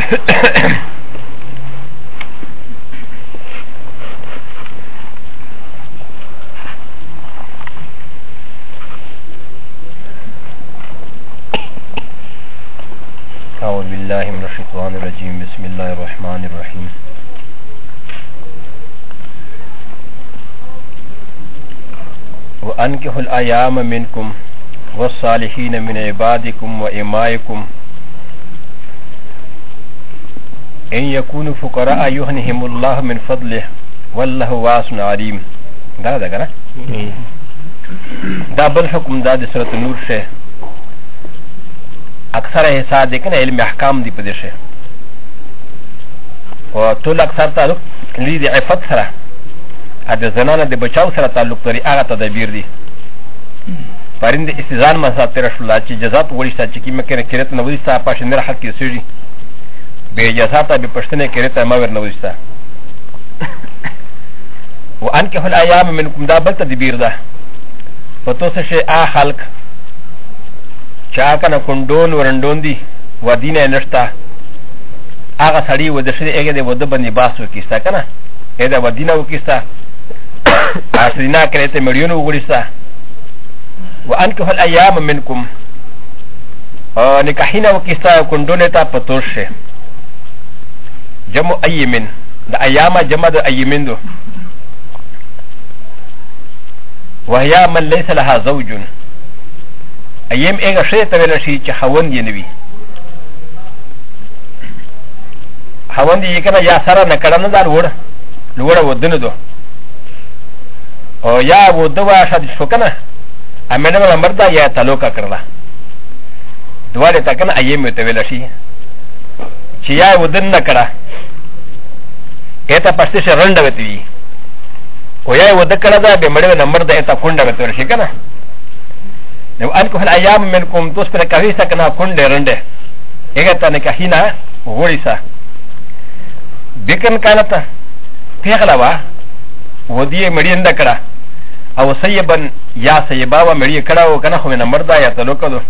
أعوذ بالله من الشيطان الرجيم بسم الله الرحمن الرحيم وأنكحوا الأيام منكم والصالحين من عبادكم وإمائكم إن يكونوا فقراء يغنيهم الله من فضله والله واسع عليم. دا كنا دا بالحكم دا سورة النور شه اکثر حصہ دیکھنا علم احکام دی پدیشے و طول اکثر تعلق لید عفت سرا اد زنانه د بچاو سره تعلق لري هغه تدبیر دي پرند استزان مسات رسول چې جزات وړي چې کی مکه کړت نو وستا پښنه راحت کې سړي به جزات به پښتنه کړت ما ور نو وستا وانکه الايام منکم دا بل تدبیر ده پتو څه شي ا خلق چا کنه کندون ورندون دي و دینه نشتا هغه سړی و د شری هغه د ود باندې باسو کیستا کنه اې د دینه و کیستا اسرینا کړته مليون وګړيستا وانکه الايام منکم نکاحینا و کیستا کندون ته پتوشه جمع ایمن د ایام جمع د ایمن دو وهي من ليس لها زوج ايام ايغا شيء تبين شيء حوان ينوي حوان دي كنا يا سارا نكرنا دار لورا ودن دو او يا ودوا شاد شوكنا امنا مردا يا تلوكا كرلا دوالي تكنا ايام تبين شيء يا ودن نكرا ايتا پستش رندا وتوي او يا ودكرا دا بمدو مردا ايتا كوندا وتور شي كنا لو أنكح الأيام منكم تصبر كهيسا كنا كنده رنده إغتا نكاحينا غوريسا بكن كانت تغلوا ودي مريم دكرا أو سيبا يا سيبا ومريم كرا وكنا خمنا مردا يتلوكدو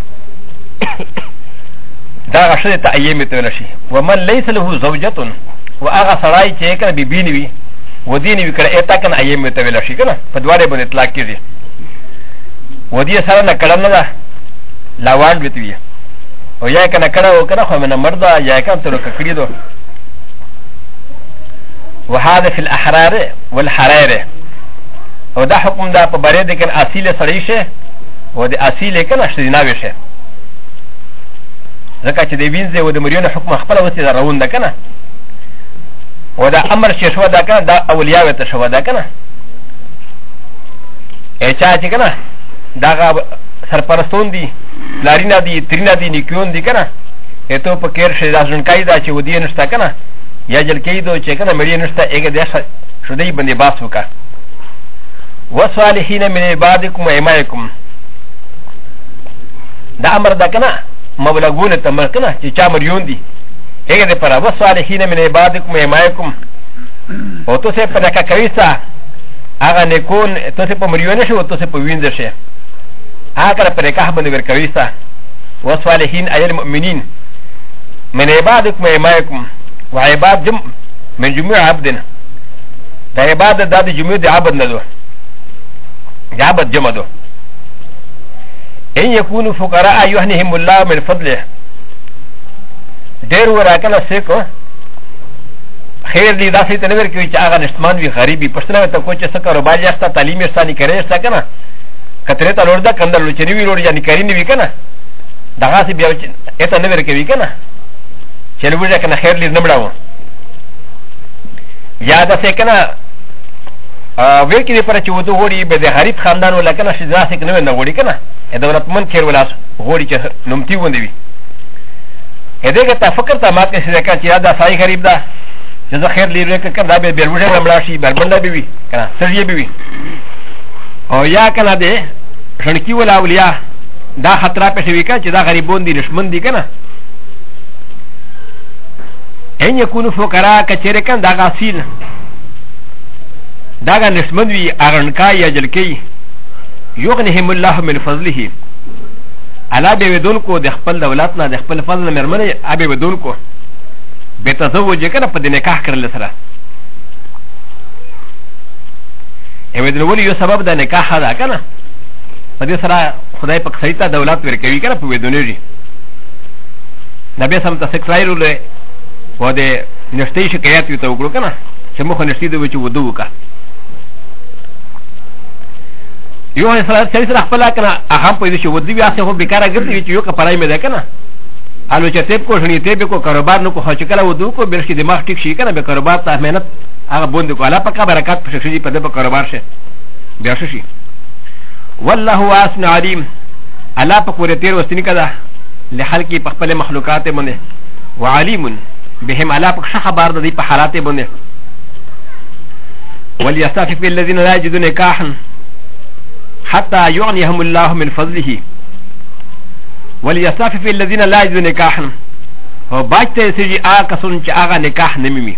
دا غشد تأيام تولشي ومن ليس له زوجة وآغا سراي چيكنا ببينوي ودينوي كرا إتا كنا أيام تولشي كنا فدواري بن إطلاق كيزي ودي سره نکړنه ده لاوان وتوي او یا کنه کړه او کنه خو من مردا یا کنه تر ککړی دو وهذا في الاحرار والحرائر او دا حکم دا په بره د کن اصیل سړی شه او د اصیل کنه شیناوي شه ځکه چې د وینځه او د مریونه حکم خپل وسی دا روان ده کنه او دا امر چې شو دا کنه دا اولیاء وته شو دا کنه اچا چې کنه دا سرپرستون دي لارینا دي ترینا دي نیکون دي کنه اته په کېر شي ځان کایدا چې ودی نشتا کنه یا جل کېدو چې کنه مړی نشتا هغه د شودې باندې باس وکا وصالحین من عبادکم و ایمائکم دا امر دا کنه مبلغون تمر کنه چې چا مریون دي هغه د پر وصالحین من عبادکم و ایمائکم او تو سه په دکا کويسا هغه نیکون تو سه په مریون شي او تو سه په وینځ شي هكذا فريقه من الكويسة والصالحين أي المؤمنين من عبادكم وإمائكم وعباد جم من جميع عبدنا دا عبادة دا دي جميع دي عبد ندو عبد جمع دو إن يكونوا فقراء يهنهم الله من فضله دير وراكنا سيكو خير دي دا سيطة نور كوي چه آغا نشتمان وي غريبي پشتنا ويتا کوچه سكا رباجي استا تعليمي استاني کري استا كنا کتره ته لور دا کندل لچنی وی لور یعنی کاری نیوی کنه دغه سی بیا اته نه ورکوي کنه چلو وجه کنه خیر لیر نمړاو یا دا څه کنه وی کې پر چې ودو وړي به د غریب خاندان ولکنه شي ځاسې کنه نه وړي کنه د دولتمن خیر ولاس وړي چې نومتی وندي وي هدا که تفکر ته مات کې څه کنه چې دا سای غریب دا چې زه خیر لیر کنه دا به بیل وجه نمړا شي بلبنده بي کنه سړی بي او یا کنه ده شنکی ولا اولیاء دا خطره په شوی کا چې دا غریبون دي دشمن دي کنه ان یکونو فقراء کچره کن دا غاسیل دا غ دشمن وی اغنکا یا جلکی یغنهم الله من فضله علا به ودون کو د خپل دولت نه د خپل فضل مرمنه ابي ودون کو بتزوج کنه په د نکاح کړل سره ایو د ولي یو سبب د نکاح دا کنه په دې سره خدای پاک سړی ته دولت ورکوي کنه په ودونی نبی سم ته سکرایلو له و د نشته شکایت یو ته وکړو کنه چې مخ نشته د وچو ودو وکا یو سره سره خپل کنه هغه په دې شو ودی بیا څه هو بیکاره ګرځي چې یو کپړای مې ده کنه الو چې تیب کو شنی تیب کو کاروبار نو کو خو چې کله ودو کو برش کې دماغ ټیک شي کنه به کاروبار ته مهنت هغه بوند کو الله پاک برکات په شي په دې په کاروبار شه بیا شي والله واسع علیم الله پاک ور تیر وستنی کده له خلقی په خپل مخلوقات باندې وعلیم بهم الله پاک شه خبر د دې په حالات باندې وليستعفف الذين لا يجدون نكاحا حتى يغنيهم الله من فضله وليستعفف الذين لا يجدون نكاحا او باجته سجي آکسون چې آغا نکاح نمیمی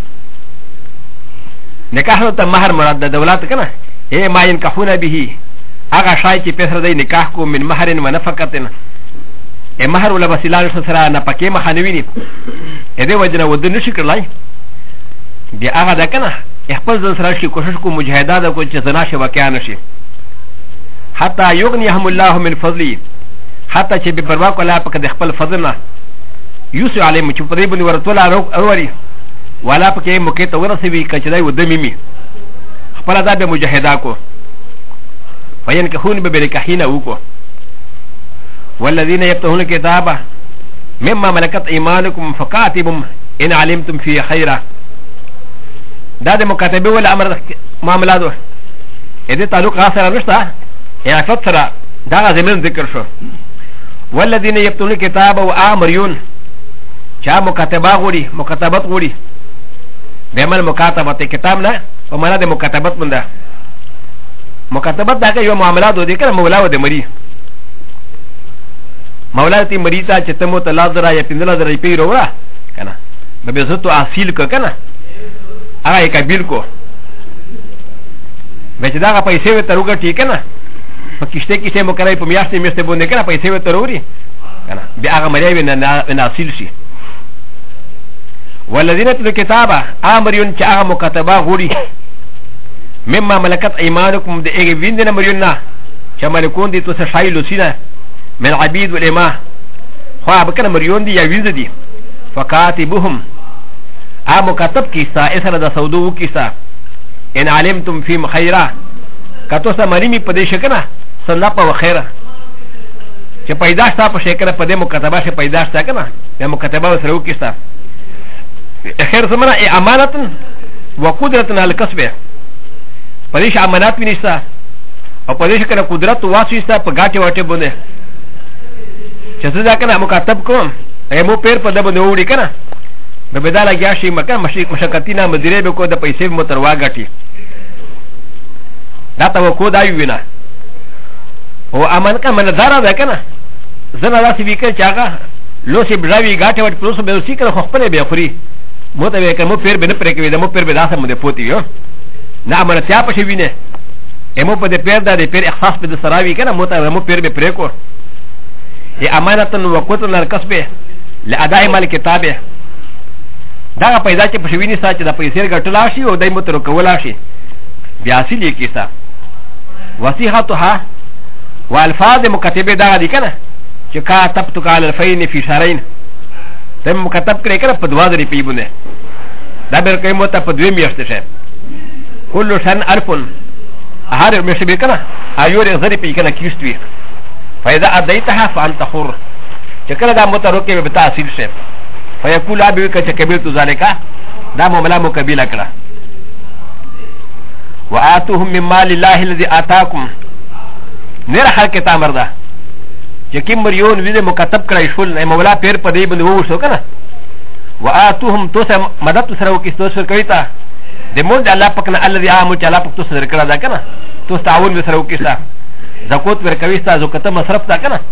نکاح نو ته مہر مراد د دولت کنه اے ما ينكحون به آغا شای چې پیسر دی نکاح کو من مہر و نفقتن اے مہر ولا وسیلان سره نه پکې مخانویني اې دې وجنه ود نشي کړلای بیا آغا دا کنه خپل ځل سره شي کوشش کو مجاهدات کو چې زنا شي واقع نشي حتى يغنيهم الله من فضله حتى چې به پروا کوله پکې د خپل فضل نه یوسف علیه چې په دې باندې ورتولا اوري والا پکې مکه ته ورسوي کچدای ود میمي خپل دا به مجاهدا کو فین کهون به برکحینه وکو والذین یبتغون الکتاب مما ملکت ایمانکم فکاتبهم ان علمتم فی خیرا دا د مکاتبه ول امر معاملاتو دې تعلق سره نشته یا فتره دا زمين ذکر شو والذین یبتغون الکتاب وامرون چا مکاتبه غوري مکاتبت غوري بمل مکاتبت کتاب نه په معنا د مکاتبت منده مکاتبت دا یو معاملات دي کنه مولا و د مری مولا تی مری ته چې تمو ته لازر یا پندلا درې پیرو ورا کنه به زه تو اصل ک کنه هغه کبیر کو به چې دا پیسې و تروګه ټیک کنه په کشته کشته مو کرای په میاشتې میشته باندې کنه پیسې و تروري کنه بیا هغه مری نه اصل شي والذین تل کتابه امرون چې هغه مکاتبه غوري مما ملکت ایمانکم د ایګ ویندنه مریونه چې ملکون دي تو څه شایلو سینه من عبید والإماء خوا بكنا مريون دي يويز دي فكاتبهم مكاتب كيسا إسر دا سودو كيسا إن علمتم فيهم خيرا كاتوسا مريمي پده شكنا سنپا وخيرا چه پیداشتا پا شكنا پده مكاتبا شه پیداشتا کنا یا مكاتبا وسرو كيسا خير سمنا اي امانتا وقدرتنا الكسبه پدهش امانات بنشتا او پدهش کنا قدرت واسوشتا پا گاٹه واٹه بنده چې زه دا کنه مکاتب کوم مو پیر په دبه نو وړي کنه به بداله گیا شي مکه مشکتینا مدیره به کو د پیسې مو تر واګټي دا ته کو دا وینا او امن کا منظر ده کنه زنه راسي وکړه چې هغه لوسی بډاوی گاټه وټ پروسه به وسی کړه خو خپل به خوري مو ته وکړه مو پیر به نه پرې کوي د مو پیر به داسه مو ده پوتی یو نه امن ته په شي وینه مو په دې پیر دا د پیر احساس په سراوي کنه مو ته مو پیر به پرې کو امانه وقوتنا الكسبه لاداء مال كتابه دا پیدا چې پښوینی ساتي د پیسې ګټلا شي او دای متر کولا شي بیا اصلي کیسه وصيحتها والفاظ مكتبه دا دي کنه چې كاتبت قال الفين في شهرين تم مكتب کړي کنه په دوا درې پیونه دا بل کوي مو ته په دوی میاشتې شه كل شن الف هر مشه به کنه ايور زری پی کنه کیستوي فإذا أديتها فأنت حر شكرا دا متروكي بتأثير شيء فيقول أبيك كبيرت ذلك دا مملا مكبيلا كلا وآتوهم من مال الله الذي آتاكم نير خلق تامر دا جكيم مريون ويزي مكتب كلا يشفل مولا پير پدي بند ووشو كنا وآتوهم توسا مدد سروكي توسر كويتا دي مولد الله پكنا الذي آمو چا الله پك توسر كلا دا كنا توس تعاون بسروكي سا زکوت ورکويستا زکته مصرف تا کنه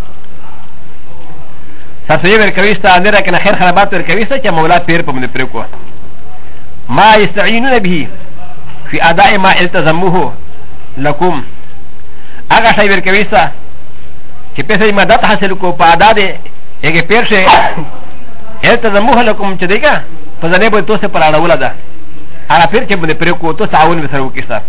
ساسوی ورکويستا نه کنه خیر خرابات ورکويستا چې مولا پیر په من پرکو ما يستعينون به في اداء ما التزموه لكم هغه شی ورکويستا چې پیسې مدد حاصل کو په ادا دې هغه پیر شه التزموه لكم چې دیګه فزنه به تو سه پر اړه ولا ده هغه پیر چې باندې پرې کو تو تعاون به سره وکړه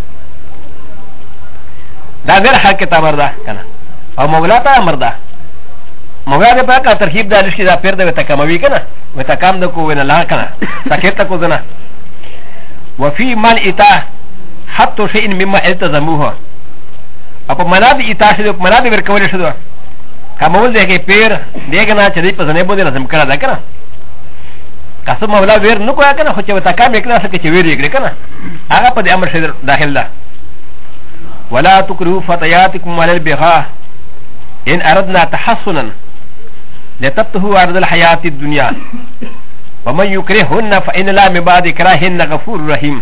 دا غیر حق ته امر ده کنه او مولا ته امر ده مولا دې په کا ترغیب ده چې دا پیر دې تکموي کنه وته کام د کو ونه لا کنه سکت کو زنه وفي من اتا حتى شيء مما التزموه اپا مناد اتا شدو مناد ورکول شدو کمول دې کې پیر دې کنه چې دې په ځنه باندې لازم کړه دا کنه قسم مولا ویر نو کوه کنه خو چې وته کام وکړه چې چې ویر یې کنه هغه په دې امر شې داخل ده ولا تكرهوا فتياتكم على البغاء ان اردنا تحسنا لتبتهوا عرض الحياه الدنيا ومن يكرهن فان لا من بعد كراهن غفور رحيم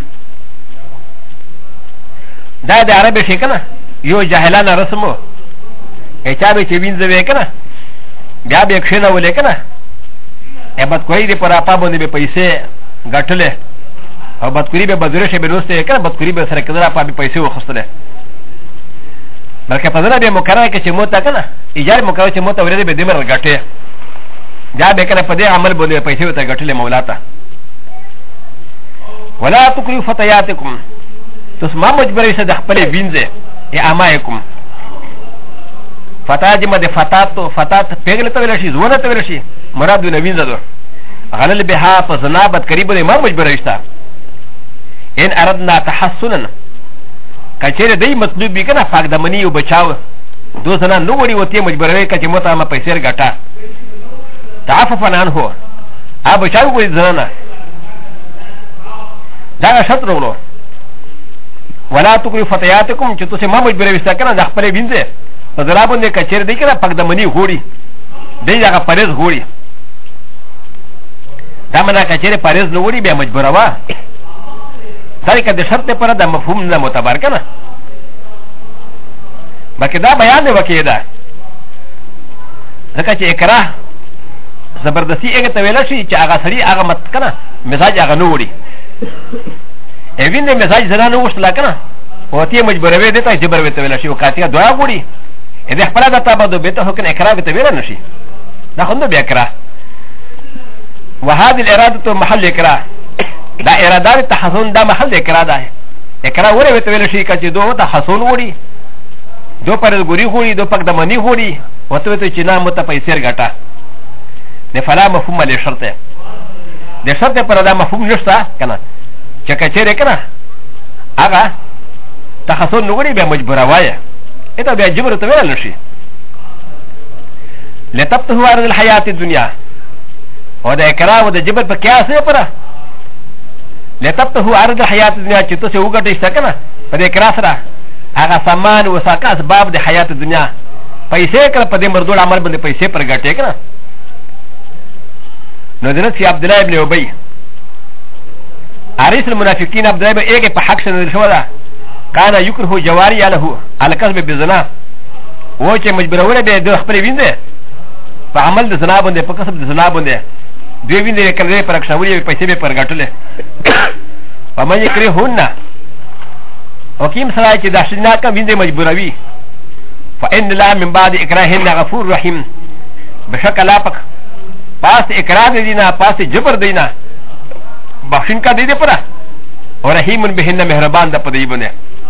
دا د عربي شي کنه یو جاهلانه رسمو اچا به چې وینځوي کنه بیا به کښنه ولې کنه ابد کوئی دې پر اپا باندې به پیسې غټلې او بدکوري به بدره شي به نوسته کنه بدکوري به سره کړه اپا به پیسې وخصله بلکې په ځنه به مقرره کې چې موته کنه ایجار مقرره چې موته ورته به دمر غټه دا به کنه په دې عمل باندې پیسې وته غټلې مولا ته ولا تکرهوا فتياتكم تسمع مجبري سه د خپل وینځه یا امایکم فتا جمع د فتات پیغله ته ویل شي زونه ته ویل شي مراد نو وینځه دو غلل بها په زنابت قریب د ما مجبري شتا ان اردنا تحسنا کچره دای مطلوب بي کنه پاک دمنی او بچاو دو زنا نو وړي وته مجبري کچ متا ما پیسې غټا تعففن عنه ا بچاو کوئی زنا دا شرط ورو ولا تکرهوا فتياتكم چې تاسو ما مجبري وستا کنه د خپل وینځه په ضربونه کچره دی کنه پاک دمنی غوړي دی هغه پرېز غوړي دا منا کچره پرېز نو وړي به مجبوره وا ذلك د شرط پر د مفهوم نه معتبر کنه بلکې دا بیان دی وکي دا ځکه چې اکراه زبردستی هغه ته ویل شي چې هغه سړي هغه مت کنه مزاج هغه نو وړي ایوین د مزاج زنه نو وشتلا کنه او ته مجبور وې دته جبر وې ته ویل شي او کاتیا دعا وړي اې خپل د تابو به ته کنه اکراه ته ویل نشي دا خوند به اکراه وهذه الاراده محل اکراه دا اراده تحسن دا محل اکراه ده اکراه وره وته ویل شي چې دوه تحسن وړي دو پر ګوري وړي دو پک د منی وړي وته ته چې نام ته پیسې غټه نه فلا مفهوم له شرط ده شرط پر دا مفهوم نشته کنه چې کچره کنه هغه تحسن وړي به مجبور وایي اته به جبر ته ویل نشي لتبته عرض الحیات الدنیا او دا اکراه او د جبر په قیاس نه پره لتبته عرض الحياه الدنيا چې تاسو وګټئ کنه په دې اقرار سره هغه سامان او ساکه اسباب د حیات دنیا پیسې کړه په دې مردود عمل باندې پیسې پر ګټې کنه نو درته عبد الله ابن ابي عارف المنافقين عبد الله ابن په حق شنه شو ده كان يكره جواري له على كسب بالزنا و چې مجبورونه به د خپل وینځه په عمل د زنا باندې په کسب د زنا باندې دوی وینځه کړي پر ښاولې پیسې به پر ګټلې ومن يكرهن وكيم سراي چې د شنا کا وینځه مجبوروي فان لا من بعد اكراهن غفور رحيم بشکل اپک پاس اقرار دینا پاس جبر دینا بخشن کا دے دے پرا اور رحیم بهن مهربان د پدی بنے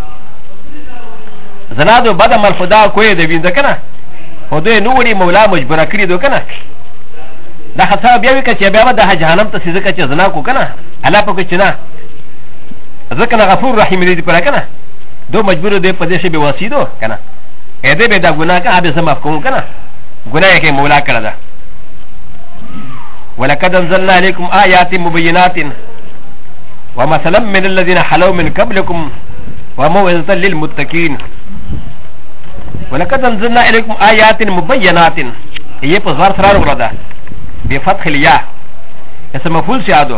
زنا دو بد عمل خدا کوئی دی وینځه کنه خدای نوړي مولا مجبور کړی دو کنه دا خطا بیا وی کچ بیا د جهنم ته سیزه کچ زنا کو کنه الله پکې چنا ځکه غفور رحیم دی پر کنه دو مجبور دی په دې شی به وسیدو کنه اې دې به دا ګناه کا به سم کوم کنه ګناه کې مولا کړه دا ولقد انزلنا عليكم آيات مبينات ومثلا من الذين حلوا من قبلكم وموعظة للمتقين ولقد انزلنا عليكم آيات مبينات هي بصغار سرار ورده بفتح الياء اسم مفعول سيادو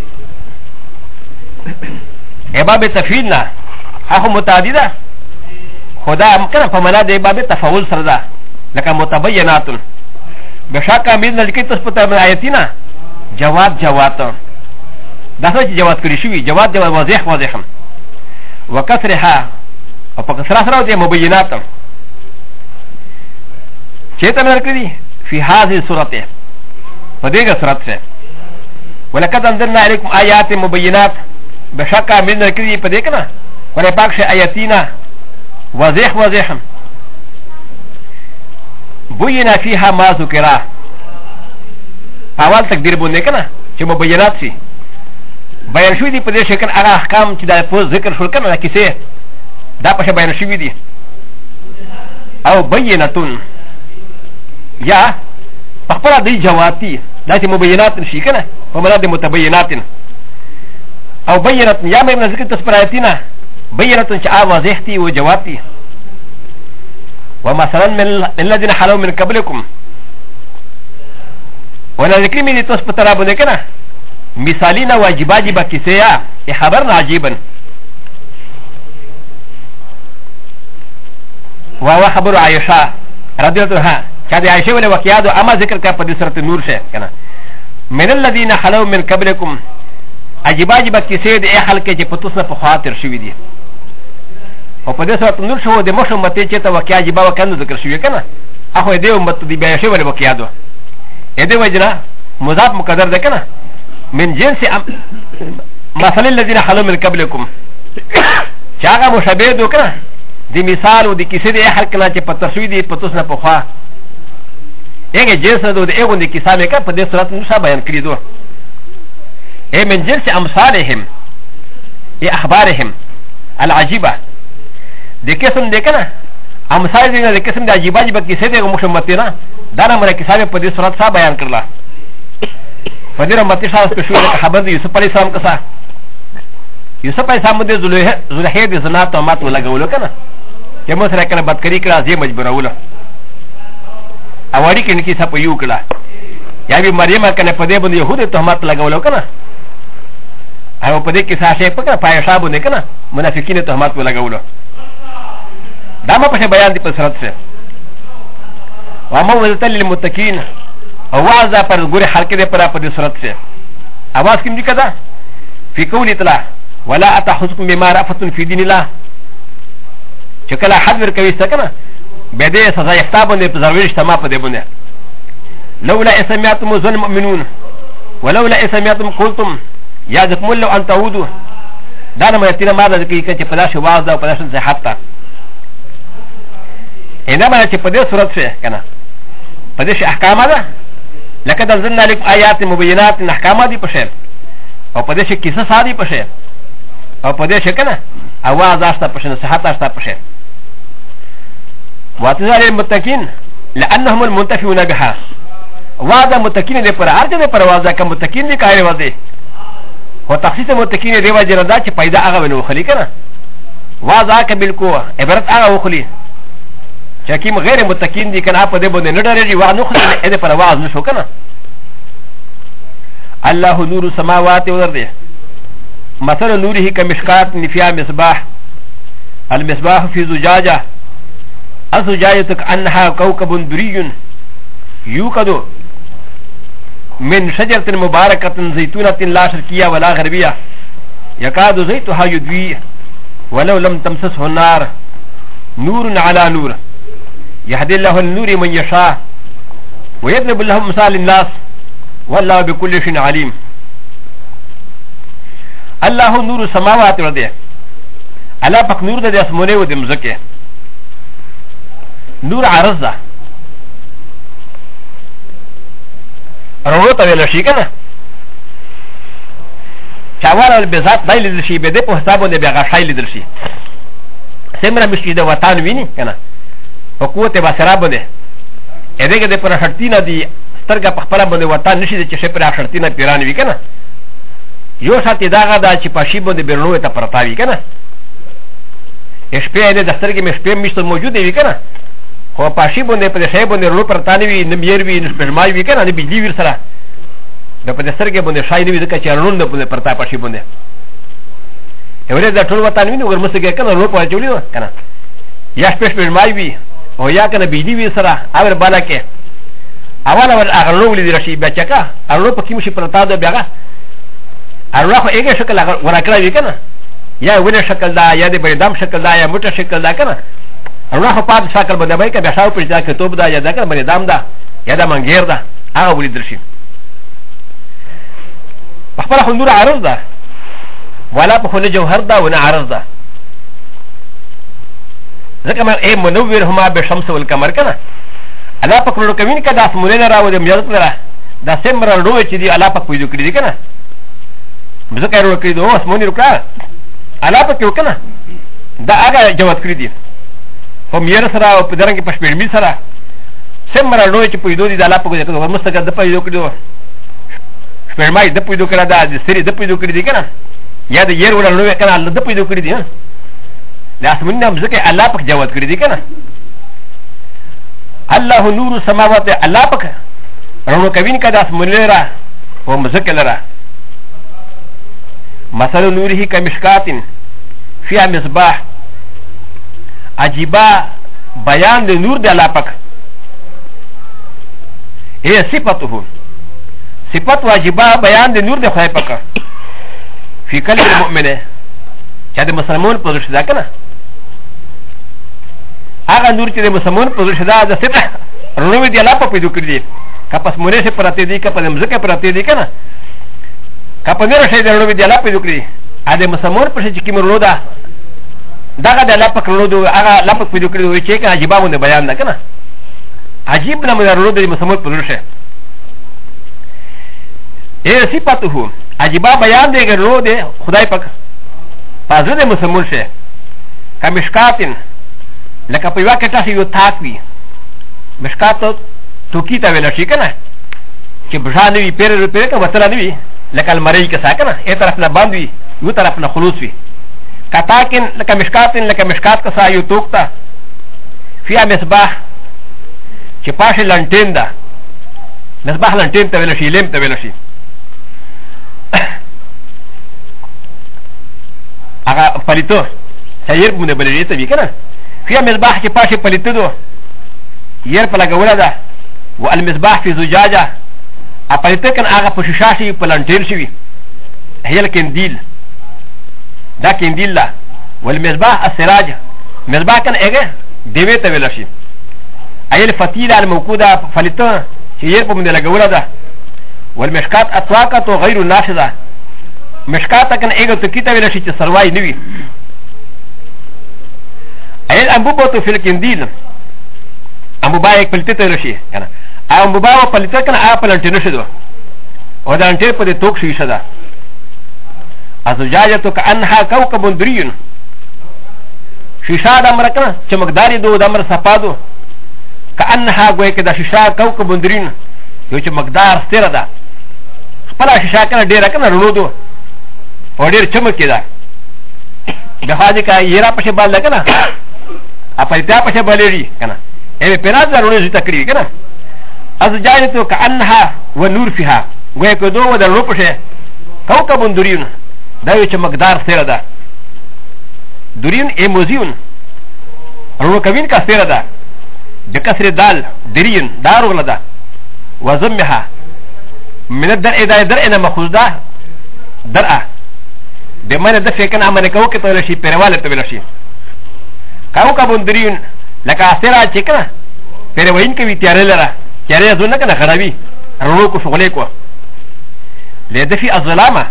باب تفعيلنا اخو متعدده خدا ممكن فمنا ده باب تفاول سرده لك متبينات بشاكا من الكي تثبت من آياتنا جواب جواب داسه جواب کړی شوی جواب دی واضح واضح وکثرها او په کثرت سره د مبینات چې ته مرکړي په هذه صورت په دغه صورت سره ولقد انزلنا عليكم ايات مبينات بشكا من الكذب بديكنا ولا باكش اياتنا وضيح وضيح بينا فيها ما ذكر اول تقدير بنكنا چې مبينات سي بیان شوی دی په دې شکل هغه احکام چې د پوز ذکر شول کنه کیسه دا په بیان شوی دی او بینتون یا په خپل د جواتی دا چې مبینات شي کنه په معنا د متبینات او بینت یا مې ذکر تسپرایتینا بینتون چې واضح دي او جواتی ومثلا من الذين حلوا من قبلكم ولا ذكر من تسپترا بده کنه مثالنا واجباجي بكيسيا خبرنا عجيبا وهو خبر عائشة رضي الله عنها كاد عائشة ولا وكيادو اما ذكر كان في سورة النور شيء كنا من الذين خلوا من قبلكم عجباجي بكيسيا دي خلق چې پتوسنا په خاطر شوی دي او په دې سورة النور شو د مشو مته چې ته وکیا عجبا وکند ذکر شوی کنه اخو دې امت دي بیا شی ولا وکیادو اې دې وجنا مضاف مقدر ده کنه من جنس مثل الذين خلوا من قبلكم شاغا مشابه دو کنه دی مثال او دی کیسه دی حل کنا چې پتر شوی دی پتوس نه پخوا یګه جنس دو دی یو دی کیسه مې کا په دې صورت نو بیان کړی دو اے من جنس امثالهم ای اخبارهم العجيبه دی قسم دی کنه امثال دی نه قسم دی عجيبه عجيبه کیسه دی مشمتینا دا نه مره کیسه په دې صورت بیان کړلا فدير متي شاس بشوره خبر دي يوسف عليه السلام كسا يوسف عليه السلام دي زلهه دي زنا تومات ولا غولو كنا يمو سره كنا بدكري كلا زي مجبور ولا اواري كن كي سپ يو كلا يا بي مريم كنا پدي بند يهود تومات لگاولو كنا او پدي كي ساشه پکا پايشا بند كنا منافقين تومات ولا غولو دا ما پشه بیان دي پسرت سے وما وذل للمتقين اوازا پر گوری حلقه ده پر پدی صورت سے آواز کم جی کدا فی قولی تلا ولا اتحسکم بما رفتن فی دین اللہ چکلا حد ورکوی سکنا بیده سزا یفتا بنده پزرویش تما پده بنده لولا اسمیاتم ظن مؤمنون ولولا اسمیاتم قلتم یا ذکم لو ان تعودو دانا مرتینا مادا ذکی که چه پداش واز دا و پداشن صحت تا اینا مانا چه پده صورت سے کنا پدش احکام دا لقد انزلنا لكم آيات مبينات احكامات دي پشه او پدش قصص دي پشه او پدش کنه اواز استا پشه نصيحت استا پشه واتذال المتقين لانهم المنتفعون بها وعد متقين دي پر ارجه دي پر وعده كم متقين دي قائل وعده هو تخصيص متقين دي وجه رضا چې پیدا هغه ونو خلی کنه وعده قبل کو عبرت هغه وخلی چاکیم غیر متقین دی کنه په دې باندې نه ډارېږي وا نو خو دې پر आवाज نشو کنه الله نور السماوات والارض مثل نوره كمشكات نفيا مصباح المصباح في زجاجه الزجاجه كانها كوكب دري يوقد من شجره مباركه زيتونه لا شرقيه ولا غربيه يكاد زيتها يضيء ولو لم تمسسه النار نور على نور يهدي الله النور من يشاء ويضرب الله مثال الناس والله بكل شيء عليم الله نور السماوات والارض الله پاک نور د اسمانه و د مزکه نور عرض ده روته ویل شي کنه چاوال به ذات دای لیدل شي به د په حسابونه به غشای لیدل شي سمره مشي د وطن ویني کنه په قوت به سره بده اېدګه د پر شرطینه دی سترګه په خپل باندې وطن نشي چې پر شرطینه پیران وی کنه یو شرط داغه دا چې په شی باندې بیرنو ته پرتاوي کنه شپې د دفترګه مې شپې مشته موجود وی کنه خو په شی باندې په شی باندې ورو پرتانی وی نه میر وی نه پرمای وی کنه نه بجلی ور سره د په دفترګه باندې شای نه وی ځکه چې رون نه باندې پرتا په شی باندې اورې د ټول وطن ویني ورمسګه کنه ورو په چولیو کنه یا شپې پرمای وی او یا کنه بجلی وی سره اور بالا کې اول اول اغلو لري رشي بچکا اغلو په کیمشي پرتا ده بیاغه اغلو خو ایګه شکل ورکړی وی کنه یا ونه شکل دا یا د بریدام شکل دا یا موټه شکل دا کنه اغلو خو پات شکل باندې وای کبه شاو پر ځا کې توپ دا یا دا کنه بریدام دا یا دا منګیر دا هغه ولې درشي بخبر نور عرض ده ولا بخل جوهر ده ونا عرض ده ذكر ما ايه منور هما بالشمس والقمر كنا الله بكر كمين كده اسمونه را ودم يرد را دا سمر روه چې دی الله پاک پیدا کړی دی کنه مزه رو کړی دو اسمونه وکړه الله پاک وکنه دا هغه جواب کړی دی هم ير سره او په درنګ پښپېړ می سره سمر روه چې پیدا دی الله پاک دې کوم مستګد پیدا کړی دو سپېړمای د پیدا کړه دا د سری د پیدا کړی دی کنه یا د ير ول روه کنه الله د پیدا کړی دی دا اسمونه مزه الله پاک جواب کړی دی کنه الله نور السماوات الله پاک رونو كوين كداس منيرا ومزكلرا مثل نوره كمشكات فيها مصباح عجيبا بيان لنور دي الله پاك هي صفته صفت واجبا بيان لنور دي خواهي پاك في قلب المؤمنة چاہتے مسلمون پوزش دا کنا آغا نور چاہتے مسلمون پوزش دا دا صفت رونو دي الله پاک پیدو کردی کپس مونه سے پراتے دی کپس مزکه پراتے دی کنا کپس نور شے درو دی الله پیدا کړی ا دې مسمون پر چې کیمر لودا داګه د الله پاک لودو هغه الله پاک پیدا کړی چې کنه عجیب باندې بیان ده کنه عجیب نه مدار لودو د مسمون پر شه اے صفته عجیب بیان دی ګرو دی خدای پاک پازو د مسمون شه کمشکاتن لکه په واکه تاسو یو تاکوي مشکاتو توکی تا ویلا شي کنه چې بشا نوی پیر پیر که وطلا نوی لکه المرئی کسا کنه ای طرف نه باند وی یو طرف نه خلوص وی کتاکن لکه مشکات کسا یو توک تا فیا مصباح چې پاشه لنټین ده مصباح لنټین تا ویلا شي لیم تا ویلا شي هغه پلیتو سیر بونه بلې ته وی کنه فیا مصباح چې پاشه پلیتو دو ير پلا گولا ده والمصباح في زجاجه اپلتكن اغا پشاشي پلانتير شوي هي الكنديل دا كنديل لا والمصباح السراج مصباح كان اغا ديوي تولشي اي الفتيله الموجوده فلتن ير پمن لا گولا ده والمشكات اطواقه غير ناشده مشكات كان اغا تكيتا ولشي سرواي نوي اي الانبوبه في الكنديل امبوبايك پلتته رشي کنه امبوبا پلتته کنه ا پلنټینو شدو او دا انټیر په دې توک شي شدا ازجاجه کانها کوكب دريون شیشا د امرکنه چمکداري دو د امر صفادو کانها گوي کې د شیشا کوكب دريون یو چمکدار ستره ده خپل شیشا کنه ډیره کنه رونو او ډیر چمکې ده د حاجی کا یرا پښه بال کنه ا پلتیا پښه بالېږي کنه ايه پنات ضروري زي تقريبا كده ازجاجه كانها ونور فيها ويكدو ودا روبشه كوكب دريون دا يچ مقدار سيره ده دريون ايموزيون روكوين کا سيره ده بكسر دال دريون دار ولدا وزمها من الدرء اذا درء انا مخوذ ده درء بمعنى ده فكان امن كوكب تولشي پرواله تولشي كوكب دريون لکه اسرا چې کنه پروین کوي تیارې لره تیارې ځونه کنه خرابي رونو کو شغلې کو لدفي الظلامه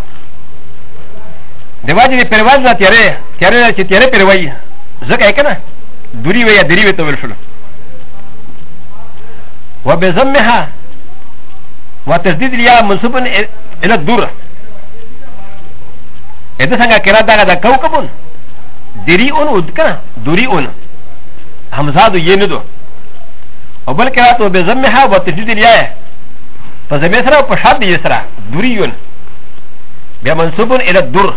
دواجه پروان لا تیارې چې تیارې پروي زکه کنه دوری وي یا دری وي ته ول شو وبزمها وتسديد الياء منصوب الى الدور اته څنګه کړه دا کوكبون دریون ودکنه دوریون همزادو يندو او بل كراتو بزمها وتجديد الياء فزمسرا وشاد يسرا دريون بمنصوب الى الدر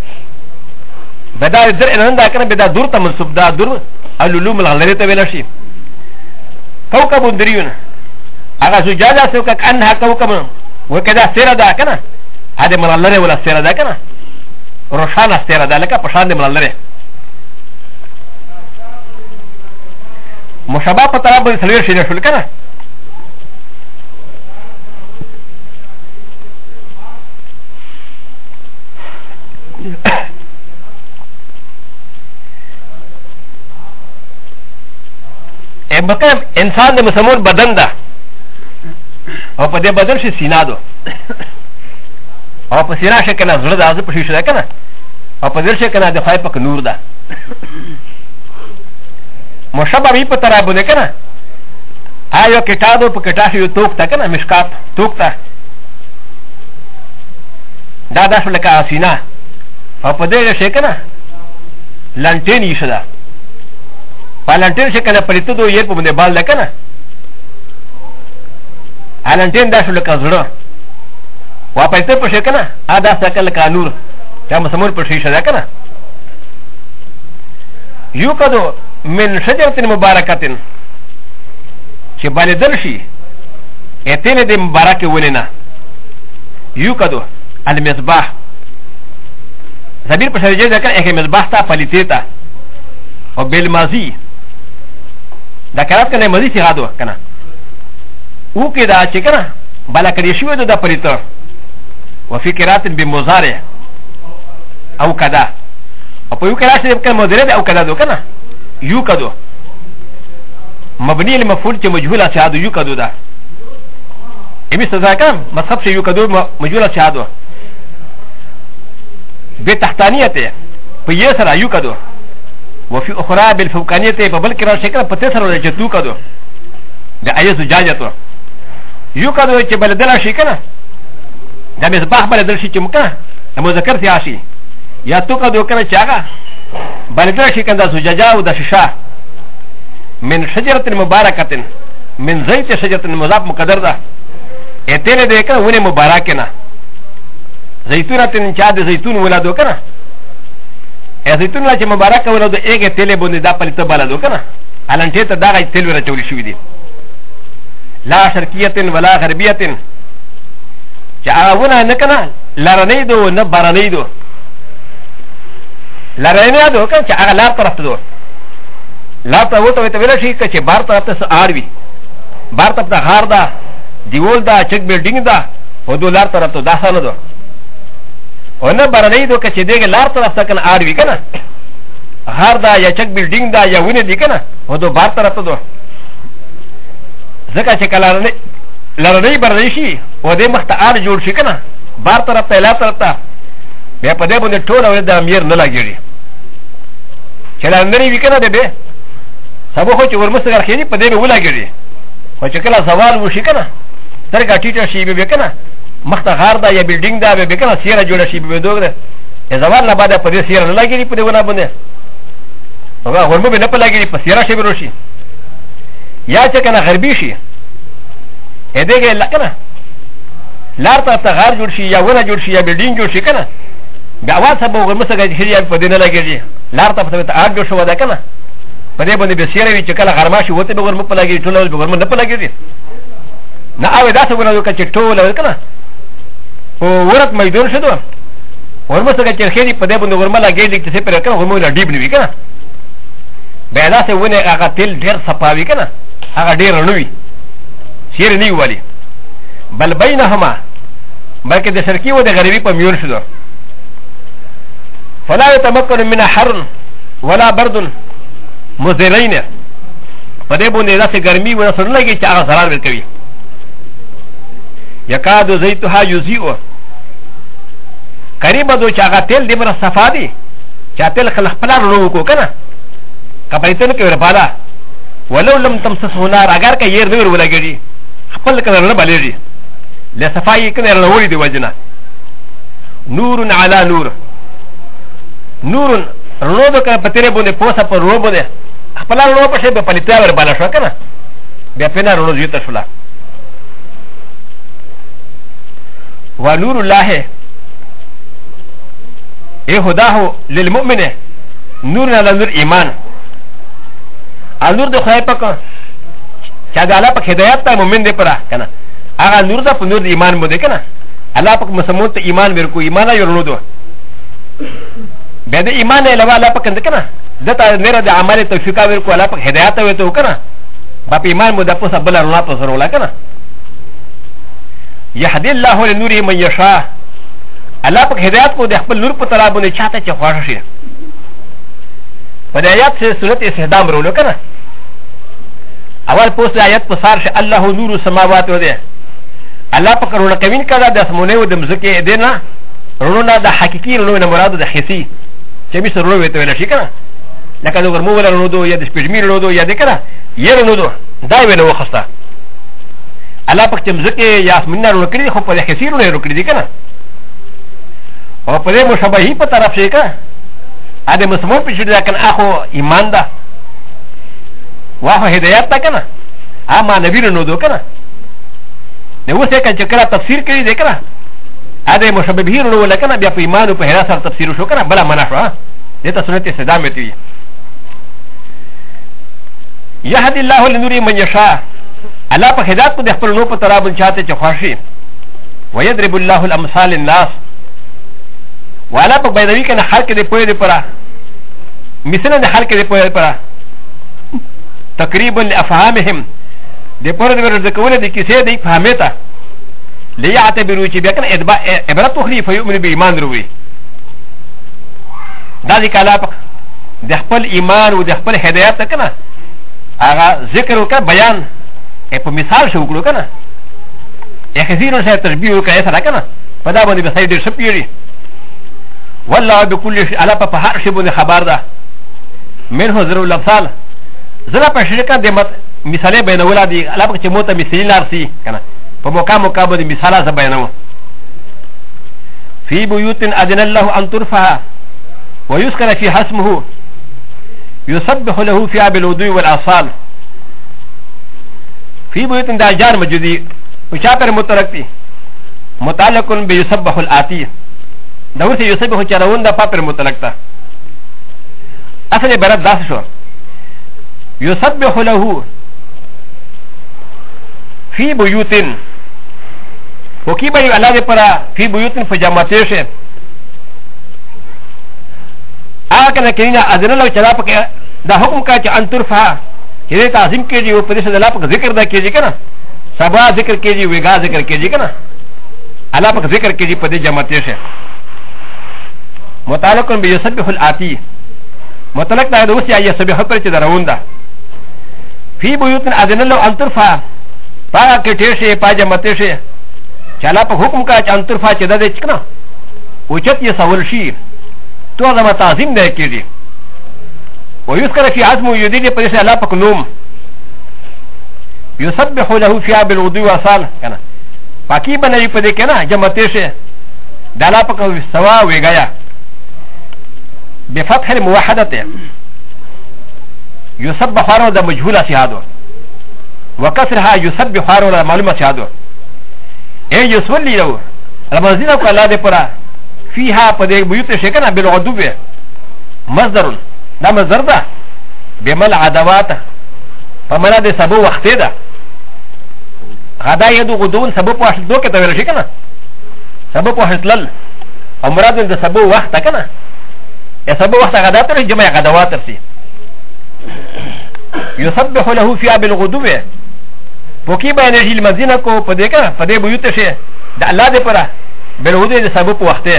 بدا الدر ان دا كان بدا دور تمنصوب دا دور العلوم الغلريه تبلشي كوكب دريون اغا زجاجه سوك انها كوكب وكذا سيره دا كان هذا من الله ولا سيره دا كان روشانا سيره دا لك پشان من الله مشابه په طرف باندې سلویر شي نه شول کنه مکه انسان د مسمون بدن ده او په دې بدن شي سینا ده او په سینا شي کنه زړه د ازو په شي ده کنه او په دې شي کنه د خای په نور ده مشابه وی په ترابو ده کنه آیو کتابو په کټاشه یو توک تا کنه مشکات توک تا دا داسو لکه سینا او په دې شي کنه لانټین یې شدا په لانټین شي کنه پریته دوه یې په باندې بال ده کنه لانټین داسو لکه زړه و پریته په شي کنه ا داسه کله کا نور یا مسمور پر شي شدا کنه یو کدو من شجرة مباركة چې باندې درشي اتنه د مبارکه ولنه یو کدو المصباح زبیر په شریجه ځکه اخی مصباح تا پلیتیتا او بالماضی دا کرات کنه ماضی سی غادو کنه او کې دا چې کنه بالا کړی شو د پلیتو وفي قرات بمضارع او کدا او په یو کې راشي کنه مضارع او کدا دو کنه یو کدو مبني لمفعول چې مجهول شهادو یو کدو دا امی سزا کم مصحف شي یو کدو مجهول شهادو بتحتانيته په یسرا یو کدو وفي اخرى بالفوقانيته په بل کې راشي کنه په تسر ولې چې تو کدو د ايز جاجتو یو کدو چې بلدل شي کنه د مصباح بلدل شي چې مکه مذکر سی راشي یا تو کدو کنه چې هغه بلدل شي کنه د زجاجا او د شیشه من شجرة مباركة من زيت شجرة مضاف مقدر ده اتنه ده کنه ونه مبارکه زيتونة چا ده زيتون ولادو کنه زيتون لا چې مبارکه ولادو ایګه تله باندې دا پلیته بلادو کنه الانټه ته دا غي تل ور چول شوې دي لا شرقيه ولا غربيه چې هغه نه کنه لارنې دو نه بارنې دو لارنې دو کنه چې هغه لار طرف ته دو لا ته وته ته ویل شي چې بار طرف ته اړوي بار طرف ته غار ده دیول ده چک بلډینګ ده او دو لار طرف ته داخله ده او نه بارنې دو چې دغه لار طرف ته کنه اړوي کنه غار ده یا چک بلډینګ ده یا ونه دي کنه او دو بار طرف ته ده ځکه چې کله لارنې بارنې شي او دې مخ ته اړ جوړ شي کنه بار طرف ته لار طرف ته بیا په دې باندې ټول اور د امیر نه لګیږي چې لارنې وی کنه ده سبو خو چې ورمسته غرخېږي په دې به ولګېږي خو چې کله زوال وشي که نه سترګه ټیټه شي به که نه مخ ته غار ده یا بلډینګ ده به که نه سیره جوړه شي به دوږ ده زوال نه بعد په دې سیره نه لګېږي په دې ونه باندې غرمه به نه په لګېږي په سیره شي به روشي یا چې که نه غربي شي دېږې که نه لار طرف ته غار جوړ شي یا ونه جوړ شي یا بلډینګ جوړ شي که نه بیا اواز سبو غرمسته غرخېږي په دې نه لګېږي لار طرف ته آټ جوړ شوی ده که نه په دې باندې به سیره وي چې کله غرما شي وته به ورمه په لګېږي ټول به ورمه نه په لګېږي نه اوې داسې ونه وکړه چې ټول که نه په ورت میدان شو ورمه څنګه چې خېږي په دې باندې ورمه لګېږي چې پرې که نه ورمه نه ډیب نه وي که نه بیا داسې ونه هغه تیل ډېر صفا وي که نه هغه ډېر رڼه وي سیرې نه وي والي بل بینهما بلکې د شرقي و د غربي په میون شو فلا يتمكن من حر ولا برد مزرعين پدې باندې داسې ګرمي و سره لګي چې هغه ضرر ورکوي یکادو زیتها یذیو قریب دو چې هغه تیل دې مر صفا دي چې تیل خلق خپل ورو کو کنه کپایتن کې ورپاله ولو لم تمسسه نار اگر که ير نور ولګي خپل کله نه بلېږي له صفای کنه ورولې دی وجنه نور علی نور نور رونو د پتیره باندې پوسه پر رو باندې خپل رونو په شی په پلیتیا ور بالا شو کنه بیا په نه رونو زیته شولا و نور الله ای هداه للمؤمن نور علی نور ایمان انور د خدای پاک چې د الله پاک هدایت ته مؤمن دی پره کنه هغه نور د نور د ایمان مو دی کنه الله پاک مسموت ته ایمان ورکو ایمان یې ورنو دو به د ایمان له الله پاک کنده کنه دته نه د عمل توفیق ورکو الله پاک هدایت ته وته کنه په ایمان مو د پوسه بل رڼا په سره ولا کنه يهدي الله لنور من يشاء الله پاک هدایت کو د خپل نور په طرف باندې چاته چې خوښ شي په آیات سره صورت استهدام ورولو کنه اول پوسټ آیات په سار شه الله نور السماوات و ده الله پاک ورونه کوین کړه د اسمونه و د مزکه دینه رونا دا حقيقي رونا مراد دا حسي چمی سر روی تو ویل شي کنه لکه د ورمو ولا رونو دو یا د سپېژمیر رونو دو یا د کنه یې رونو دو دا ویل وخسته الله پاک چې مزکه یا اسمنه رونو کړی خو په حسي رونو رونو کړی دي کنه او په دې مشابهي په طرف شي کنه ا دې مسلمان په شړه کنه اخو ایمان ده واخو هدایت ده کنه اما نبی رونو دو کنه نو څه کنه چې کړه تفسیر کړی دی کنه ا دې مشابهي رونو لکنه بیا په ایمان په هدا سره تفسیر شو کنه بلا منع شو دته سنت استدامه دی يهدي الله لنور من يشاء الله په هدایت په خپل نو په ترابل چاته چې خوشي ويضرب الله الامثال للناس ولا په بيدوي کنه خلق دې پوي دې پرا مثلا دې خلق دې پوي پرا تقريبا لافهامهم دې پر دې ورته کول دي کیسه دې فهمته ليعتبروا چې بیا کنه عبرت تخلي فيؤمن بايمان روي دا دې کاله د خپل ایمان او د خپل هدایت کنه هغه ذکر وکړه بیان په مثال شو وکړو کنه اخزيرو سره تشبيه وکړه سره کنه په دا باندې به سید شپيري والله بكل شيء على په هر شي باندې خبر ده منه ذرو الامثال زرا په شرکه د مثالې بینول دي الله په چې موته مثال لارسي کنه په موقع باندې مثالات بیانو في بيوت اذن الله ان ترفع ويذكر في حسمه يسبح له فيها بالوضوء والاصال في بيوت دا جار مجدي وشابر متركتي متعلق بيسبح الاتي دور سي يسبح چرون دا پاپر متلقتا اصل برد داس شو يسبح له في بيوت وكي بني الله دي پرا في بيوت فجاماتيشه اكن كينا اذن الله چلا پک دا حکم کا چ ان ترفع کہ تعظیم کیجیے او پرش اللہ پک ذکر دا کیجیے کنا سبا ذکر کیجیے ویگا ذکر کیجیے کنا اللہ پک ذکر کیجیے پدی جاماتیشه متعلق بيسبح الاتي متعلق ده دوسي اي سبح پر چ درون دا في بيوت اذن الله ان ترفع پا کټیشه پا جاماتیشه چلا پک حکم کا چ ان ترفع چ د چکنا اوچت یہ سوال شي تو هذا تعظيم ده كيدي ويذكر في عزمه يدي بريس الله بك نوم يسبح له فيها بالوضوء وصال كنا باقي بني پدي كنا جمعتشه دالا بك سوا ويغايا بفتح الموحدة يسبح حارو ده مجهولة سيادو وكسرها يسبح حارو ده معلومة سيادو اي يسولي له المنزل کو الله دے پرا فيها پدي بيوت شكنا بالغدوب مصدر دا مصدر ده بمل عدوات فملا دي سبو وقت ده غدا يدو غدون سبو پواشت دو كتا ويرشي كنا سبو پواشت لل او مراد ده سبو وقت كنا يا سبو وقت غدا ترسي جمع غدوات ترسي يسبح له فيها بالغدوب وكي بانجي المزينة کو پدي كنا پدي بيوت شي دا الله دي پرا بالغدوب ده سبو پواشته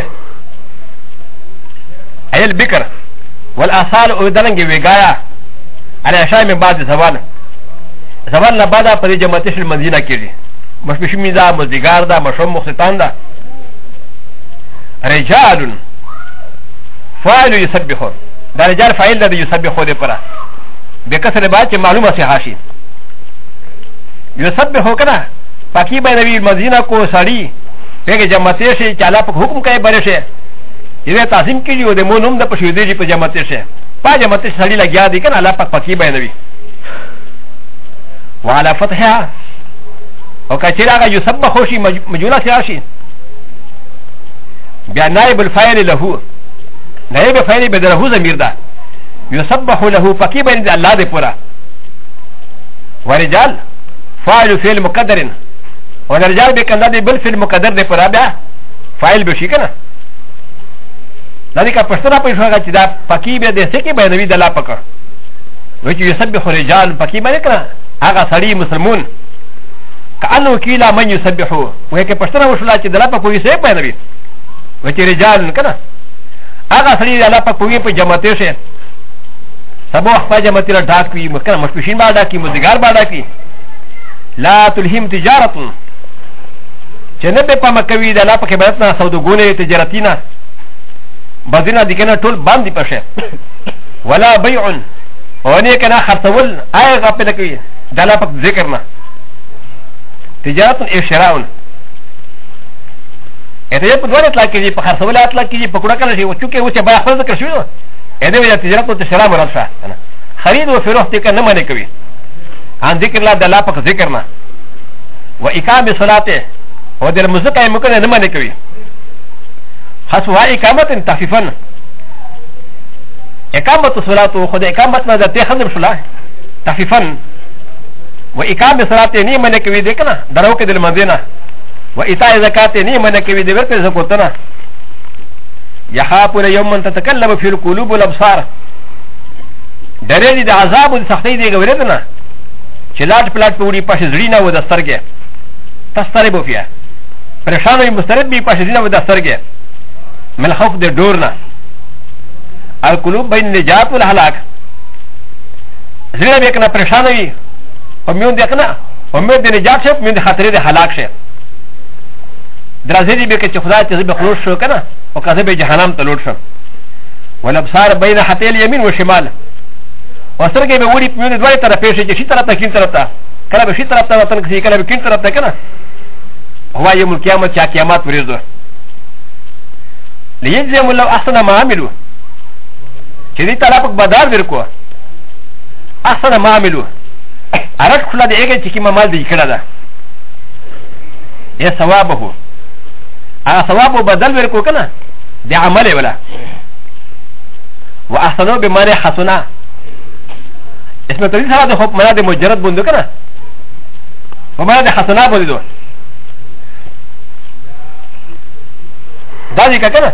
اي البكر والاصال ودلنج وغايا على اشياء من بعد زوال زوال نبادا پر جماعتش المدينه كيجي مش مش ميزا مزيغار دا مشوم مختان دا رجال فاعل يسبحون دا رجال فاعل دا يسبحون دي پرا بكسر بعد معلومه سي حاشي يسبحون كنا باقي بنبي المدينه کو سړي هغه جماعتش چالا په حکم کوي برشه إذا تعظيم كيجي ودي مونوم دا پشودي پا جماعتشه پا جماعتش سالي لگيا دي كن الله پاك پاكي بينوي وعلى فتحها وكثير آغا يسبح خوشي مجولا سياشي بيا نائب الفاعل له نائب الفاعل بدره زمير دا يسبح له پاكي بين دي الله دي پورا ورجال فاعل فعل مقدر ورجال بكن دي بالفعل مقدر دي پورا بيا فاعل بشي كنا ذلك پشتنا پشتنا چې دا پاکی به د سکی به نوی د لا پکړ و چې یسبح رجال پاکی باندې کړه هغه سړی مسلمون کانو کیلا من یسبحو و کې پشتنا وشلا چې د لا پکوي سه به نوی و چې رجال کړه هغه سړی د لا پکوي په جماعت شه سبو خپل جماعت را ډاک وي مکه مشپشین با ډاکی مزګار با ډاکی لا تلهم تجارت چې نه به پامه کوي د الله په عبادت نه سوداګونې تجارتي نه بدینه دي کنه ټول باندې پشه ولا بيع او نه کنه خرڅول آی غفله کوي د الله په ذکر نه تجارت او شراء اته په دوه اطلاق کې په خرڅول اطلاق کې په کړه کړه شي او چې اوسه به خپل ذکر شوی اته وی تجارت او شراء مراد شه خرید او فروخت کې نه منې کوي ان ذکر الله د الله په ذکر نه و اقامه صلاته او د مزکه مکنه نه منې کوي خاص وا اقامه تخفيفا اقامه الصلاه خود اقامه ما ذات خدم شلا تخفيفا و اقامه صلاه ني منې کوي د کنه درو کې د مدینه و ايتاء زکات ني منې کوي د ورته زکوتنه يخافون يوما تتكلم في القلوب والابصار درې د عذاب او سختۍ دی غوړدنه چې لاټ پلاټ په وړي پښې زړینه و د سترګې تسترې بوفیا پریشان وي مسترب به پښې زړینه و د سترګې من خوف د دورنا القلوب بين النجات والهلاك زړه به کنه پریشان وي او میون دې کنه امید د نجات شه میون د خطرې د هلاک شه درازې دې به چې خدای ته به خلوص شو کنه او کله به جهنم ته لوټ شو والابصار بين حتى اليمين والشمال وسترګې به وړي په دوه طرفه شي چې شي طرف ته کین طرف ته کله به شي طرف ته وطن کې کله به کین طرف ته کنه هو يوم القيامه چې قیامت ورځو ليجزم الله احسن ما عملوا چې دې طرف بدل ورکو احسن ما عملوا ارټ خلا دې هغه چې کیما مال دې کړه ده یا ثوابه هغه ثواب بدل ورکو کنه دې عمل ولا واحسنوا بمعنى حسنا اسمه تريد هذا خوب مناد مجرد بندو كنا ومناد حسنا بندو دادي كنا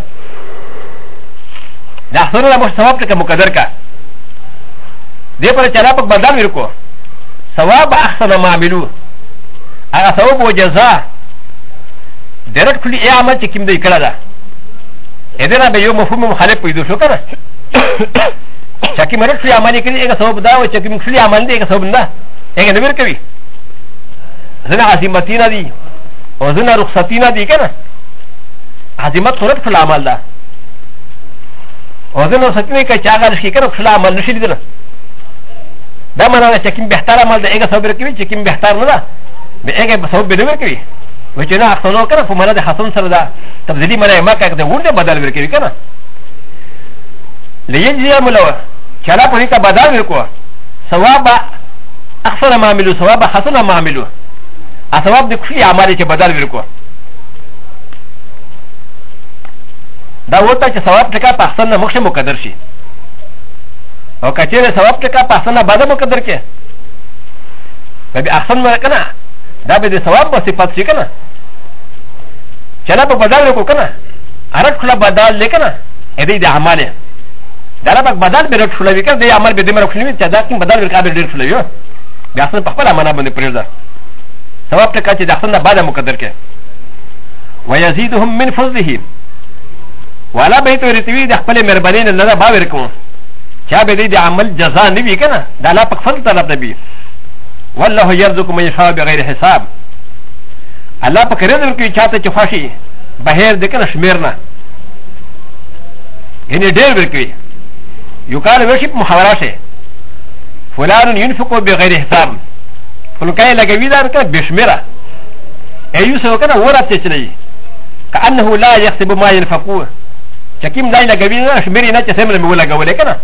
نحصر لما ثواب تك مقدر كا دي پر چرابك بدل ورکو ثواب احسن ما عملو اغا ثواب وجزاء درد كل اي عمل چكيم دي كلا دا ادنا بيو مفهوم مخالف پیدو شو كنا چاکی مرد فلی عملی کردی ایگا سبب دا و چاکی مفلی عمل دی ایگا سبب دا ایگا نبیر کوي زنا عظیمتینا دی و زنا رخصتینا دی کنه عظیمت خورد فل عمل دا و زنا رخصتینا که چاگا لشکی کنه فل عمل نشی دیدنا دا مانا دا چاکی بہتر عمل دا ایگا سبب کوي چاکی بہتر ندا بی ایگا سبب نبیر کوي و چنا احسنو کنه فو مانا دا حسن سر دا تبدیلی مانا ما که دا ورد بدل بیر کوي کنه ليجزي ملوه كلا بريكا بدل وركو ثواب احسن ما عملوا ثواب حسن ما عملوا الثواب دي كل اعمال چې بدل ورکو دا وته چې ثواب ټکا په احسن نه مخه مقدر شي او کچېره ثواب ټکا په احسن نه بعد مقدر کې به احسن ما کنه دا به د ثواب په صفات شي کنه چلا په بدل ورکو کنه ارټ کله بدل لیکنه اې دې د اعمال دا رابق بدل به رټ شولوي کنه د عمل به د مرخ شولوي چې دا کوم بدل ورکا به ډیر شولوي بیا اصلا په خپل معنا باندې پرېږده ثواب ټکا چې د احسن نه بعد مقدر کې ويزيدهم من فضله ولا بيت ورتوي د خپل مهرباني نه نه باور کوم چا به د عمل جزاء نه وي کنه دا لا په فضل طرف نه وي والله يرزق من يشاء بغیر حساب الله په کړه درکې چاته چې خوشي بهر د کنه شمیرنه یعنی ډیر ورکوي يقال وشيب محاوراشه فلان ينفق بغير حساب فلكاي لغوي دار كان بشمره ايوسو كان ورا تشلي كانه لا يحسب ما ينفقوه شكيم لا لغوي دار شمري نا تسمل مولا غولي كان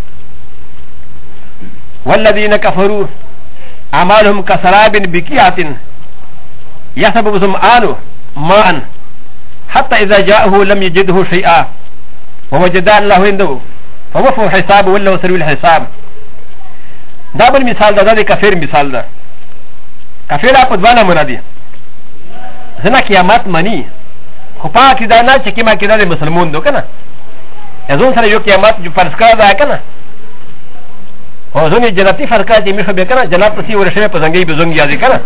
والذين كفروا اعمالهم كسراب بكيات يحسب ظمآن ماء حتى اذا جاءه لم يجده شيئا ووجد الله عنده فوفو حساب ولا وسروا الحساب دا بل مثال دا دا کافر مثال دا کافر اپ دوانا مرادی زنا قیامت منی خو پاک دا نه چې کیما کیدا د مسلمان دو کنه ازون سره یو قیامت جو فرض کړه دا کنه او زونی جنتی فرض کړه چې میخه به کنه جنت پسې ورشه په څنګه به زونګ یادی کنه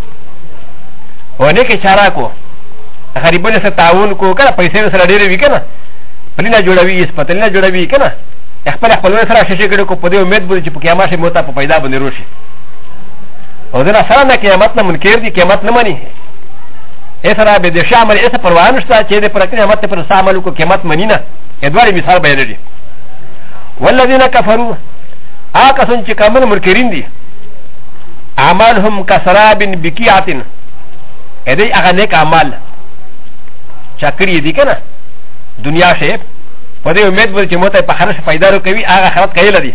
و نه کې چارا کو غریبانو سره تعاون کو کنه پیسې سره ډېر وی کنه پلینا جوړوي سپتلینا جوړوي کنه خپل خپل سره شې کړه کو په دې امید بل چې په قیامت مو ته په پیدا باندې روشي او دا سره نه قیامت نه منکر دي قیامت نه مانی اسرا به د شامل اس پروان شته چې د پر قیامت پر سامل کو قیامت منینه ادواري مثال بیان دي والذین کفروا آکسون چې کامل منکرین دي اعمالهم کسراب بکیات ادي هغه نیک اعمال چکرې دي کنه دنیا شی په دې امید ول چې موته په خرش پیدا کوي هغه خرات کوي لدی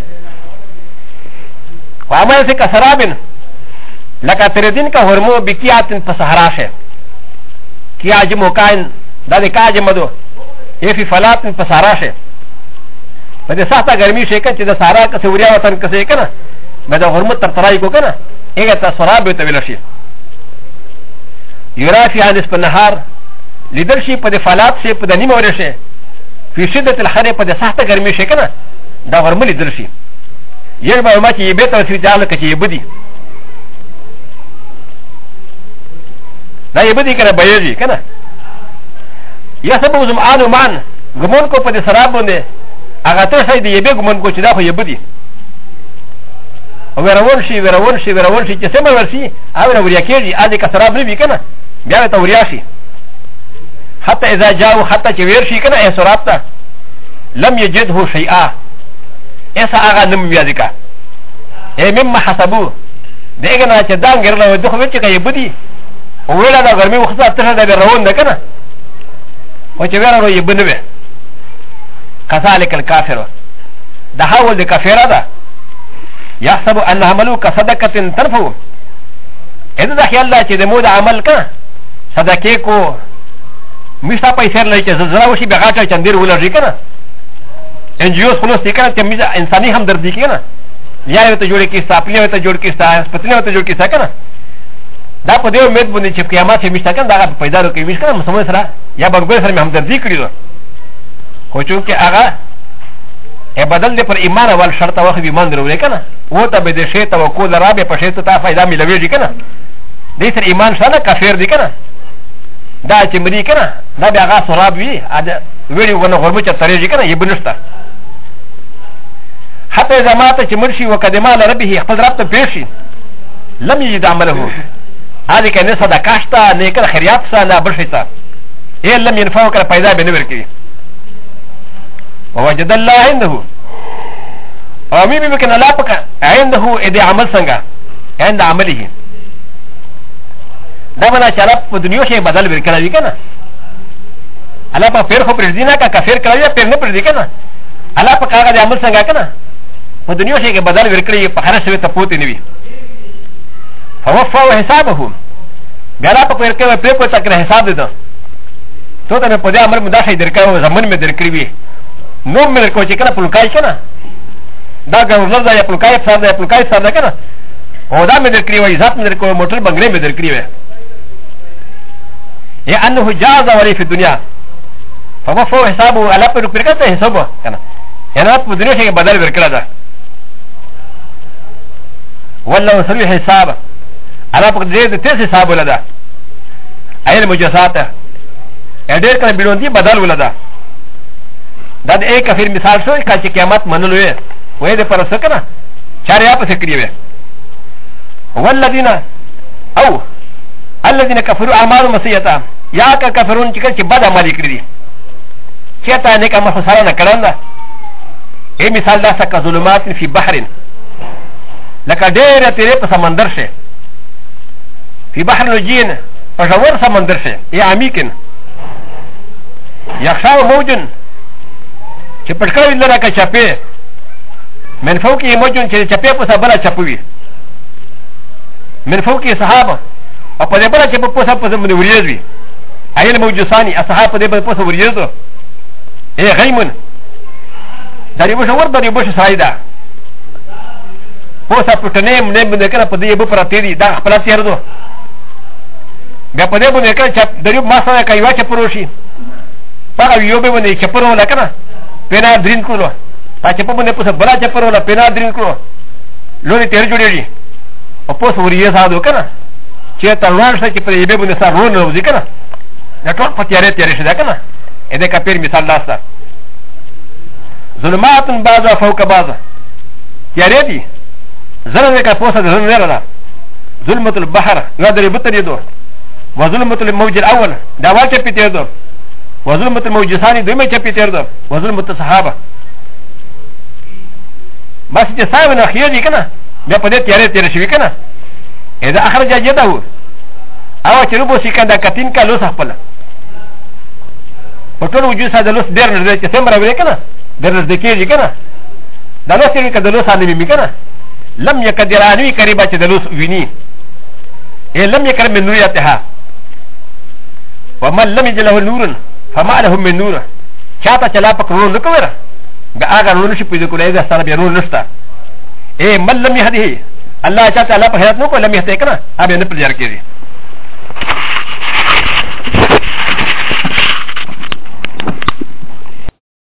عمل سے کسراب لکه تر دین کا هرمو بکیات په صحرا شه کیا جمو کاین دا د کاج مدو فی فلات په صحرا شه په دې سخته ګرمي شي چې د صحرا کې سوریا وطن کې کنه مې دا هرمو تر ترای کو کنه هغه ته سراب ته ویل شي یرا فی حدیث په نهار لیدل شي په د فلات شي په د نیمه ورشه فی شدت الحر په د سخته ګرمي شي کنه دا هرمو لیدل شي یل به ما چې به تر سوي تعالی کې یبدي دا یبدي کنه بيجي کنه یا سبب زمان مان ګمون کو په د سراب باندې هغه ته شي دی یبه ګمون کو چې دا خو یبدي او ورون شي چې سم ورسي او وریا کېږي ا دې کا سراب نه وی کنه بیا ته وریا شي حتى اذا جاءوا حتى چې ور شي کنه ای سراب ته لم يجده شيئا ایسا آغا نم بیادکا ای مما حسابو دیگه نا چه دان گرلا و دخو وچه که یه بودی ویلا دا گرمی وخصا تشا دا بی روون دا کنا و چه ویلا رو یه بنوه کسالک الکافر دا حاول دا کافره دا یحسبو ان عملو کصدقت تنفو ایدو دا خیال دا چه دا مو دا عمل کنا صدقه کو میشتا پیسر لئی چه زلزله وشی بغاچه چندیر ولرژی کنا انجیوز خلوص دیکھنا کہ انسانی ہمدردی کی نا یا تو جوڑے کیستا اپنی تو جوڑ کیستا پتنی تو جوڑ کیستا کنا دا په دې امید باندې چې قیامت کې مشته کنه دا پیدا وکړي مش کنه مسلمان سره یا بنګول سره همدردي کړی دو خو چې هغه بدل دې پر ایمان اول شرط واخې ایمان درولې کنه و ته به دې شی توکل رابه په شی ته فائدہ ملوي کنه دې سره ایمان سره کافر دي کنه دا چې مری کنه دا به هغه سراب وی ا ویډیو ونه غرمه چې ترې کنه یې بنشته حتى اذا مات چې مرشي وقدما لربه خپل رب ته پیشي لم يجد عمله هذه كان صدقه شتا نیکه خیرات سره برشتا اے لم ينفعو کړه پیدا به نه ورکړي ووجد الله عنده او مې به کنه لا پک عنده دې عمل څنګه عند عمله دا منا چې رب په دنیا کې بدل ورکړي کنه الله په پیر خو پر دینه کا کافر کړی پیر نه پر دې کنه الله په کاغه دې عمل څنګه کنه په دنیا کې بدل ورکړي په هر څه ته پوتې نیوي فوفوا حسابهم بیا لا په پیر کې په کو تک حساب دې تو ته په دې امر مداخله درکاو زمون مې درکړي وي نو مې کو چې کنه پلکای کنه دا ګورنر دا یا پلکای افسر دا یا پلکای افسر دا کنه او دا مې درکړي وي ذات مې درکو موټر بنگلې مې درکړي وي یا انه جاز ولی فی الدنیا فوفوا حسابه على پر پرکته حسابه کنه یعنی په دنیا کې بدل ورکړه دا والله سری حساب على پر دې ته حساب ولدا ایل مجازات اډیر کله بیلوندی بدل ولدا دا د ایک کفیر مثال شو چې قیامت منلو وي وې د پر سکنه چاریا په سکری وي والذین او الذين كفروا اعمال مسيئه یا کا کفرون چې بد عمل کړی دي چې تا نه کوم خساره نه کړنده ای مثال دا سکه ظلمات فی بحر لکه ډېر تیرې په سمندر شه فی بحر الجین په ژور سمندر شه یا عمیقن یخشاو موجن چې پټکړی لره کا چپه من فوقی موجن چې چپه په سبله چپوي من فوقی صحابه او په دې بل چې په پوسه په زمونه وریږي ایل موجسانی اصحاب په دې په پوسه وریږي ای غیمن داری بوش ور داری بوش سایدا پوسه پټنه نه باندې کنه په دې په پرته دي دا خپل تیر دو بیا په دې باندې کنه چې دریو ما سره کوي واچ پروشي هغه یو به باندې چې پرو لکنه پینا درین کولو تا چې په باندې پوسه بلا چې پرو لا پینا درین کولو لوري تیر جوړیږي او پوسه وریږي ساده کنه چې تلوار شي چې په دې باندې سره ورونه وځي کنه دا ټول په تیارې شي دا کنه اې دې کپیر مثال لاسته ظلمات بعضا فوق بعضا تیارې دي زره دې کا پوسه د زنه نه ظلمت البحر لا درې بتري دو وظلمة الموج الأول دا أول چپی تیر دو وظلمة الموج ثاني دومی چپی تیر دو وظلمة الصحابة بس چې صاحب نه خیر دي کنه بیا په دې تیارې تیر شوی کنه اذا اخرج يده او چې روبو سکندا کتین کا لوس خپل په ټول وجود سره د لوس ډیر نه چې سمره وې کنه ډیر نه کېږي کنه دا لوس یې کده لوس باندې می کنه لم يقدرانوي قریبا چې د لوس ویني لم يكن من نوريتها ومن لم يجد له نور فما له من نور شاطا چلا پکرون نکوره دا آگا رون شي پیدا کولای دا سره بیا رون نشتا من لم يهده الله چاته الله په هدایت نو کو لم يهته کنه ابه نه پر جار کیږي